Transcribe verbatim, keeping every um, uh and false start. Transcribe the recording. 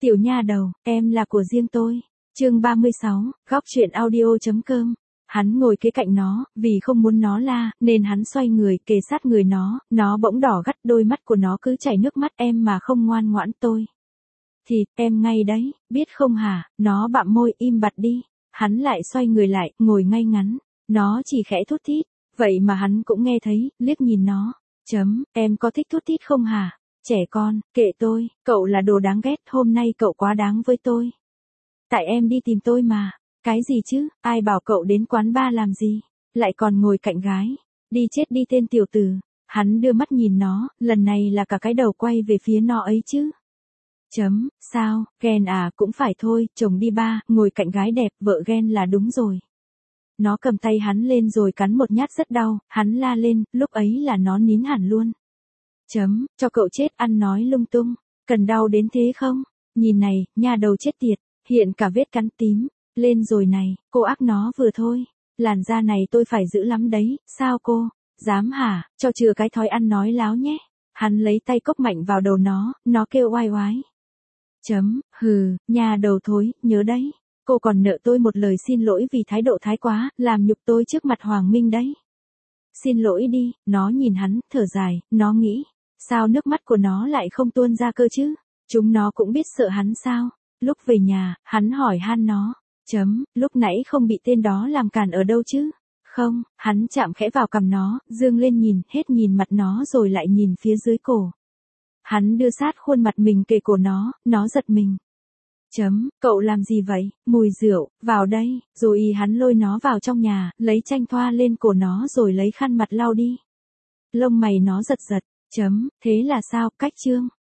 Tiểu nha đầu, em là của riêng tôi. Chương ba mươi sáu, góc truyện audio.com. Hắn ngồi kế cạnh nó, vì không muốn nó la, nên hắn xoay người kề sát người nó, nó bỗng đỏ gắt, đôi mắt của nó cứ chảy nước mắt. Em mà không ngoan ngoãn tôi thì, em ngay đấy, biết không hả? Nó bặm môi, im bặt đi. Hắn lại xoay người lại, ngồi ngay ngắn. Nó chỉ khẽ thút thít, vậy mà hắn cũng nghe thấy, liếc nhìn nó. Chấm, em có thích thút thít không hả? Trẻ con, kệ tôi, cậu là đồ đáng ghét, hôm nay cậu quá đáng với tôi. Tại em đi tìm tôi mà. Cái gì chứ, ai bảo cậu đến quán bar làm gì? Lại còn ngồi cạnh gái. Đi chết đi tên tiểu tử. Hắn đưa mắt nhìn nó, lần này là cả cái đầu quay về phía nó ấy chứ. Chấm, sao, ghen à, cũng phải thôi, chồng đi ba, ngồi cạnh gái đẹp, vợ ghen là đúng rồi. Nó cầm tay hắn lên rồi cắn một nhát rất đau, hắn la lên, lúc ấy là nó nín hẳn luôn. Chấm, cho cậu chết ăn nói lung tung, cần đau đến thế không? Nhìn này, nha đầu chết tiệt, hiện cả vết cắn tím, lên rồi này, cô ác nó vừa thôi, làn da này tôi phải giữ lắm đấy, sao cô, dám hả, cho chừa cái thói ăn nói láo nhé. Hắn lấy tay cốc mạnh vào đầu nó, nó kêu oai oái. Chấm, hừ, nha đầu thối, nhớ đấy, cô còn nợ tôi một lời xin lỗi vì thái độ thái quá, làm nhục tôi trước mặt Hoàng Minh đấy. Xin lỗi đi, nó nhìn hắn, thở dài, nó nghĩ, sao nước mắt của nó lại không tuôn ra cơ chứ? Chúng nó cũng biết sợ hắn sao? Lúc về nhà, hắn hỏi han nó. Chấm, lúc nãy không bị tên đó làm cản ở đâu chứ? Không, hắn chạm khẽ vào cằm nó, dương lên nhìn, hết nhìn mặt nó rồi lại nhìn phía dưới cổ. Hắn đưa sát khuôn mặt mình kề cổ nó, nó giật mình. Chấm, cậu làm gì vậy? Mùi rượu, vào đây, rồi hắn lôi nó vào trong nhà, lấy chanh thoa lên cổ nó rồi lấy khăn mặt lau đi. Lông mày nó giật giật, chấm, thế là sao, cách chương.